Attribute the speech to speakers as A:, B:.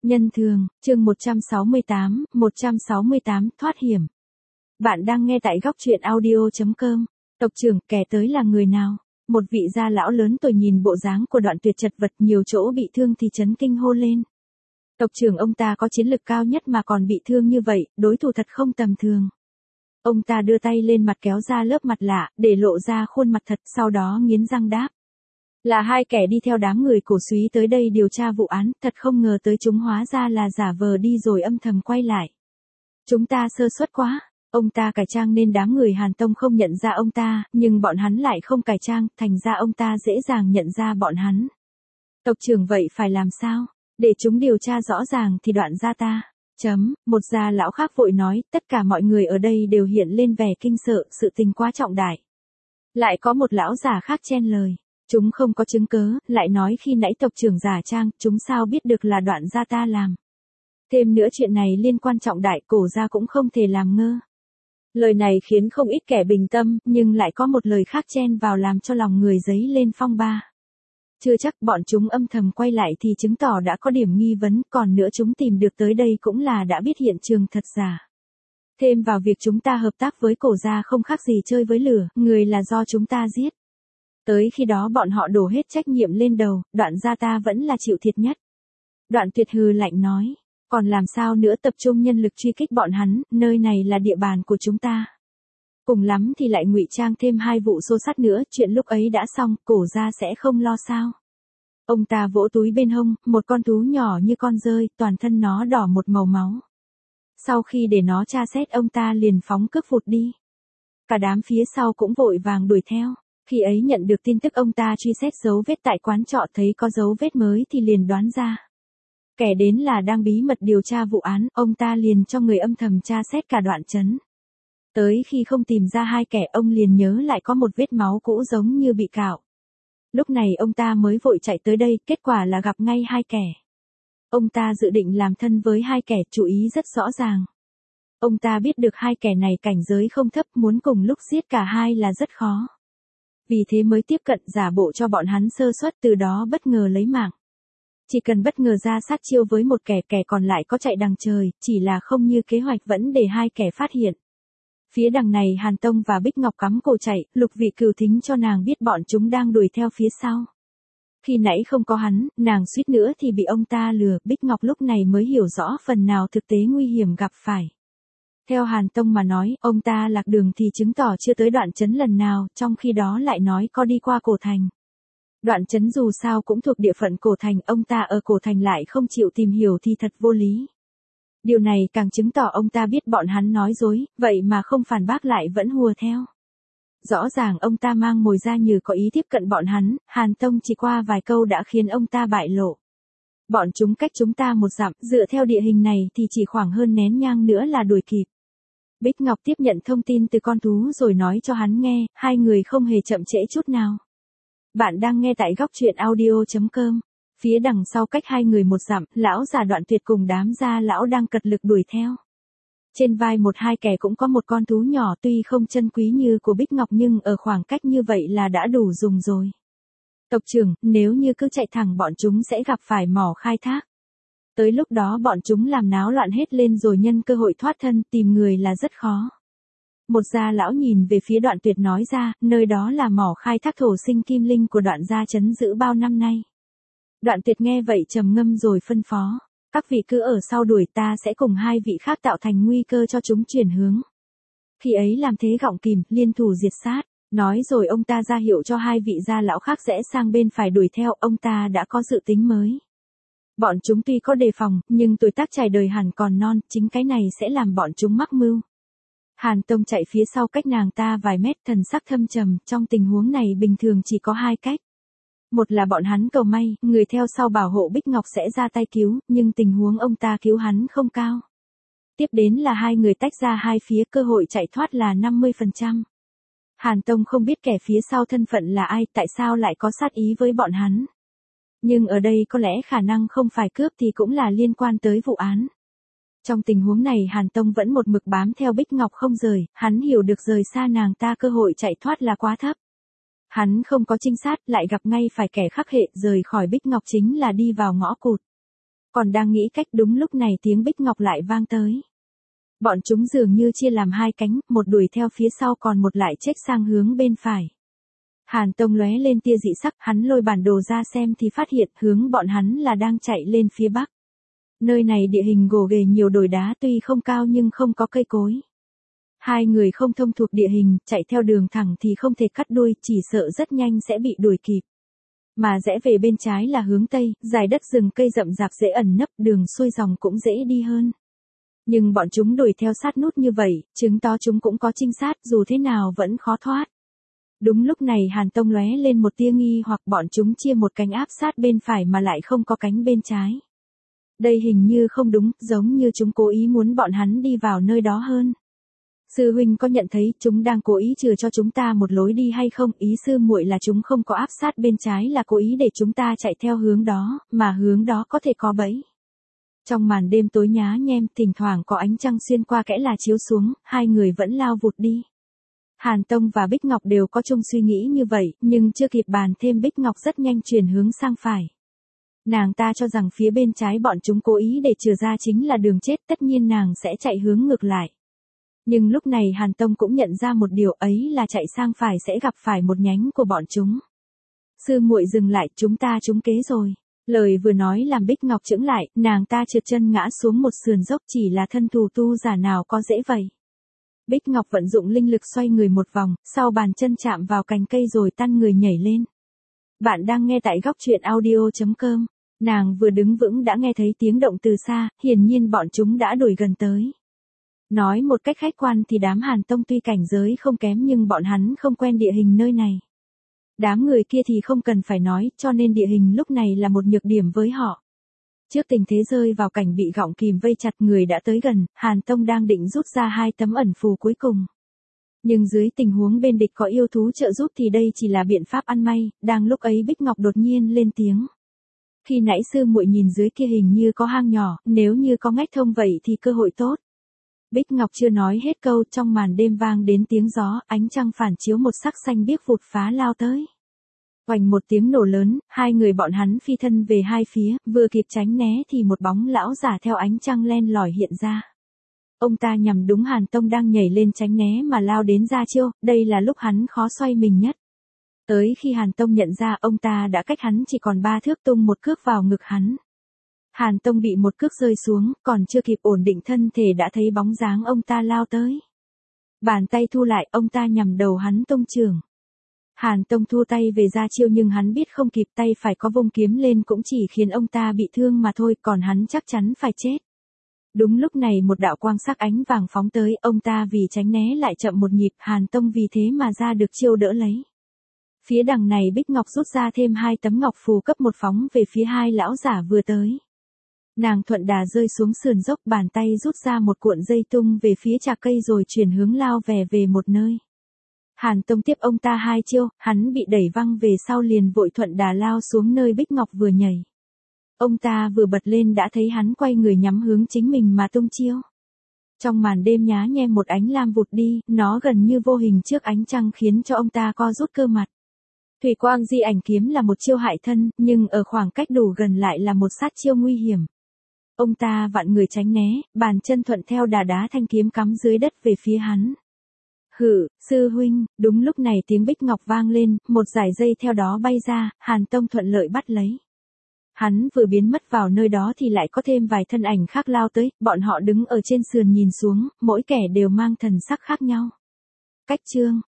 A: Nhân thường, chương 168, thoát hiểm. Bạn đang nghe tại góc truyện audio.com. Tộc trưởng, kẻ tới là người nào? Một vị gia lão lớn tuổi nhìn bộ dáng của Đoạn Tuyệt chật vật, nhiều chỗ bị thương thì chấn kinh hô lên. Tộc trưởng, ông ta có chiến lực cao nhất mà còn bị thương như vậy, đối thủ thật không tầm thường. Ông ta đưa tay lên mặt kéo ra lớp mặt lạ, để lộ ra khuôn mặt thật, sau đó nghiến răng đáp. Là hai kẻ đi theo đám người cổ súy tới đây điều tra vụ án, thật không ngờ tới chúng hóa ra là giả vờ đi rồi âm thầm quay lại. Chúng ta sơ suất quá, ông ta cải trang nên đám người Hàn Tông không nhận ra ông ta, nhưng bọn hắn lại không cải trang, thành ra ông ta dễ dàng nhận ra bọn hắn. Tộc trưởng, vậy phải làm sao? Để chúng điều tra rõ ràng thì Đoạn gia ta. Một gia lão khác vội nói, tất cả mọi người ở đây đều hiện lên vẻ kinh sợ, sự tình quá trọng đại. Lại có một lão già khác chen lời. Chúng không có chứng cớ, lại nói khi nãy tộc trưởng giả trang, chúng sao biết được là Đoạn gia ta làm. Thêm nữa chuyện này liên quan trọng đại, cổ gia cũng không thể làm ngơ. Lời này khiến không ít kẻ bình tâm, nhưng lại có một lời khác chen vào làm cho lòng người dấy lên phong ba. Chưa chắc bọn chúng âm thầm quay lại thì chứng tỏ đã có điểm nghi vấn, còn nữa chúng tìm được tới đây cũng là đã biết hiện trường thật giả. Thêm vào việc chúng ta hợp tác với cổ gia không khác gì chơi với lửa, người là do chúng ta giết. Tới khi đó bọn họ đổ hết trách nhiệm lên đầu, Đoạn gia ta vẫn là chịu thiệt nhất. Đoạn Tuyệt hừ lạnh nói, còn làm sao nữa, tập trung nhân lực truy kích bọn hắn, nơi này là địa bàn của chúng ta. Cùng lắm thì lại ngụy trang thêm 2 vụ xô xát nữa, chuyện lúc ấy đã xong, cổ gia sẽ không lo sao. Ông ta vỗ túi bên hông, một con thú nhỏ như con dơi, toàn thân nó đỏ một màu máu. Sau khi để nó tra xét, ông ta liền phóng cước vụt đi. Cả đám phía sau cũng vội vàng đuổi theo. Khi ấy nhận được tin tức ông ta truy xét dấu vết tại quán trọ, thấy có dấu vết mới thì liền đoán ra. Kẻ đến là đang bí mật điều tra vụ án, ông ta liền cho người âm thầm tra xét cả Đoạn trấn. Tới khi không tìm ra hai kẻ, ông liền nhớ lại có một vết máu cũ giống như bị cạo. Lúc này ông ta mới vội chạy tới đây, kết quả là gặp ngay hai kẻ. Ông ta dự định làm thân với hai kẻ, chú ý rất rõ ràng. Ông ta biết được hai kẻ này cảnh giới không thấp, muốn cùng lúc giết cả hai là rất khó. Vì thế mới tiếp cận, giả bộ cho bọn hắn sơ suất, từ đó bất ngờ lấy mạng. Chỉ cần bất ngờ ra sát chiêu với một kẻ, kẻ còn lại có chạy đằng trời, chỉ là không như kế hoạch vẫn để hai kẻ phát hiện. Phía đằng này Hàn Tông và Bích Ngọc cắm cổ chạy, Lục Vị Cửu thính cho nàng biết bọn chúng đang đuổi theo phía sau. Khi nãy không có hắn, nàng suýt nữa thì bị ông ta lừa, Bích Ngọc lúc này mới hiểu rõ phần nào thực tế nguy hiểm gặp phải. Theo Hàn Tông mà nói, ông ta lạc đường thì chứng tỏ chưa tới Đoạn trấn lần nào, trong khi đó lại nói có đi qua cổ thành. Đoạn trấn dù sao cũng thuộc địa phận cổ thành, ông ta ở cổ thành lại không chịu tìm hiểu thì thật vô lý. Điều này càng chứng tỏ ông ta biết bọn hắn nói dối, vậy mà không phản bác lại vẫn hùa theo. Rõ ràng ông ta mang mồi ra như có ý tiếp cận bọn hắn, Hàn Tông chỉ qua vài câu đã khiến ông ta bại lộ. Bọn chúng cách chúng ta 1 dặm, dựa theo địa hình này thì chỉ khoảng hơn nén nhang nữa là đuổi kịp. Bích Ngọc tiếp nhận thông tin từ con thú rồi nói cho hắn nghe, hai người không hề chậm trễ chút nào. Bạn đang nghe tại góc truyện audio.com. Phía đằng sau cách hai người 1 dặm, lão già Đoạn Tuyệt cùng đám gia lão đang cật lực đuổi theo. Trên vai một hai kẻ cũng có một con thú nhỏ, tuy không chân quý như của Bích Ngọc nhưng ở khoảng cách như vậy là đã đủ dùng rồi. Tộc trưởng, nếu như cứ chạy thẳng bọn chúng sẽ gặp phải mỏ khai thác. Tới lúc đó bọn chúng làm náo loạn hết lên rồi nhân cơ hội thoát thân, tìm người là rất khó. Một gia lão nhìn về phía Đoạn Tuyệt nói ra, nơi đó là mỏ khai thác thổ sinh kim linh của Đoạn gia trấn giữ bao năm nay. Đoạn Tuyệt nghe vậy trầm ngâm rồi phân phó, các vị cứ ở sau đuổi, ta sẽ cùng 2 vị khác tạo thành nguy cơ cho chúng chuyển hướng. Khi ấy làm thế gọng kìm, liên thủ diệt sát, nói rồi ông ta ra hiệu cho 2 vị gia lão khác rẽ sang bên phải đuổi theo, ông ta đã có dự tính mới. Bọn chúng tuy có đề phòng, nhưng tuổi tác trải đời hẳn còn non, chính cái này sẽ làm bọn chúng mắc mưu. Hàn Tông chạy phía sau cách nàng ta vài mét, thần sắc thâm trầm, trong tình huống này bình thường chỉ có 2 cách. Một là bọn hắn cầu may, người theo sau bảo hộ Bích Ngọc sẽ ra tay cứu, nhưng tình huống ông ta cứu hắn không cao. Tiếp đến là 2 người tách ra hai phía, cơ hội chạy thoát là 50%. Hàn Tông không biết kẻ phía sau thân phận là ai, tại sao lại có sát ý với bọn hắn. Nhưng ở đây có lẽ khả năng không phải cướp thì cũng là liên quan tới vụ án. Trong tình huống này Hàn Tông vẫn một mực bám theo Bích Ngọc không rời, hắn hiểu được rời xa nàng ta cơ hội chạy thoát là quá thấp. Hắn không có trinh sát, lại gặp ngay phải kẻ khắc hệ, rời khỏi Bích Ngọc chính là đi vào ngõ cụt. Còn đang nghĩ cách đúng lúc này tiếng Bích Ngọc lại vang tới. Bọn chúng dường như chia làm hai cánh, một đuổi theo phía sau còn một lại chếch sang hướng bên phải. Hàn Tông lóe lên tia dị sắc, hắn lôi bản đồ ra xem thì phát hiện hướng bọn hắn là đang chạy lên phía bắc. Nơi này địa hình gồ ghề nhiều đồi đá tuy không cao nhưng không có cây cối. Hai người không thông thuộc địa hình, chạy theo đường thẳng thì không thể cắt đuôi, chỉ sợ rất nhanh sẽ bị đuổi kịp. Mà rẽ về bên trái là hướng tây, dài đất rừng cây rậm rạp dễ ẩn nấp, đường xuôi dòng cũng dễ đi hơn. Nhưng bọn chúng đuổi theo sát nút như vậy, chứng tỏ chúng cũng có trinh sát, dù thế nào vẫn khó thoát. Đúng lúc này Hàn Tông lóe lên một tia nghi hoặc bọn chúng chia một cánh áp sát bên phải mà lại không có cánh bên trái. Đây hình như không đúng, giống như chúng cố ý muốn bọn hắn đi vào nơi đó hơn. Sư huynh có nhận thấy chúng đang cố ý chừa cho chúng ta một lối đi hay không? Ý sư muội là chúng không có áp sát bên trái là cố ý để chúng ta chạy theo hướng đó, mà hướng đó có thể có bẫy. Trong màn đêm tối nhá nhem, thỉnh thoảng có ánh trăng xuyên qua kẽ là chiếu xuống, hai người vẫn lao vụt đi. Hàn Tông và Bích Ngọc đều có chung suy nghĩ như vậy, nhưng chưa kịp bàn thêm Bích Ngọc rất nhanh chuyển hướng sang phải. Nàng ta cho rằng phía bên trái bọn chúng cố ý để chừa ra chính là đường chết, tất nhiên nàng sẽ chạy hướng ngược lại. Nhưng lúc này Hàn Tông cũng nhận ra một điều ấy là chạy sang phải sẽ gặp phải một nhánh của bọn chúng. Sư muội dừng lại, chúng ta trúng kế rồi. Lời vừa nói làm Bích Ngọc chững lại, nàng ta trượt chân ngã xuống một sườn dốc, chỉ là thân thù tu giả nào có dễ vậy. Bích Ngọc vận dụng linh lực xoay người một vòng, sau bàn chân chạm vào cành cây rồi tăn người nhảy lên. Bạn đang nghe tại góc truyện audio.com. Nàng vừa đứng vững đã nghe thấy tiếng động từ xa, hiển nhiên bọn chúng đã đuổi gần tới. Nói một cách khách quan thì đám Hàn Tông tuy cảnh giới không kém nhưng bọn hắn không quen địa hình nơi này. Đám người kia thì không cần phải nói, cho nên địa hình lúc này là một nhược điểm với họ. Trước tình thế rơi vào cảnh bị gọng kìm vây chặt, người đã tới gần, Hàn Tông đang định rút ra 2 tấm ẩn phù cuối cùng. Nhưng dưới tình huống bên địch có yêu thú trợ giúp thì đây chỉ là biện pháp ăn may, đang lúc ấy Bích Ngọc đột nhiên lên tiếng. Khi nãy sư muội nhìn dưới kia hình như có hang nhỏ, nếu như có ngách thông vậy thì cơ hội tốt. Bích Ngọc chưa nói hết câu, trong màn đêm vang đến tiếng gió, ánh trăng phản chiếu một sắc xanh biếc vụt phá lao tới. Oành một tiếng nổ lớn, hai người bọn hắn phi thân về hai phía, vừa kịp tránh né thì một bóng lão giả theo ánh trăng len lỏi hiện ra. Ông ta nhằm đúng Hàn Tông đang nhảy lên tránh né mà lao đến ra chiêu, đây là lúc hắn khó xoay mình nhất. Tới khi Hàn Tông nhận ra ông ta đã cách hắn chỉ còn 3 thước, tung một cước vào ngực hắn. Hàn Tông bị một cước rơi xuống, còn chưa kịp ổn định thân thể đã thấy bóng dáng ông ta lao tới. Bàn tay thu lại, ông ta nhằm đầu hắn tung chưởng. Hàn Tông thua tay về ra chiêu nhưng hắn biết không kịp, tay phải có vung kiếm lên cũng chỉ khiến ông ta bị thương mà thôi, còn hắn chắc chắn phải chết. Đúng lúc này một đạo quang sắc ánh vàng phóng tới, ông ta vì tránh né lại chậm một nhịp, Hàn Tông vì thế mà ra được chiêu đỡ lấy. Phía đằng này Bích Ngọc rút ra thêm 2 tấm ngọc phù cấp 1 phóng về phía hai lão giả vừa tới. Nàng thuận đà rơi xuống sườn dốc, bàn tay rút ra một cuộn dây tung về phía chạc cây rồi chuyển hướng lao về một nơi. Hàn Tông tiếp ông ta 2 chiêu, hắn bị đẩy văng về sau liền vội thuận đà lao xuống nơi Bích Ngọc vừa nhảy. Ông ta vừa bật lên đã thấy hắn quay người nhắm hướng chính mình mà tung chiêu. Trong màn đêm nhá nhem một ánh lam vụt đi, nó gần như vô hình trước ánh trăng khiến cho ông ta co rút cơ mặt. Thủy quang di ảnh kiếm là một chiêu hại thân, nhưng ở khoảng cách đủ gần lại là một sát chiêu nguy hiểm. Ông ta vặn người tránh né, bàn chân thuận theo đà đá thanh kiếm cắm dưới đất về phía hắn. Hử, sư huynh, đúng lúc này tiếng Bích Ngọc vang lên, một dải dây theo đó bay ra, Hàn Tông thuận lợi bắt lấy. Hắn vừa biến mất vào nơi đó thì lại có thêm vài thân ảnh khác lao tới, bọn họ đứng ở trên sườn nhìn xuống, mỗi kẻ đều mang thần sắc khác nhau. Cách chương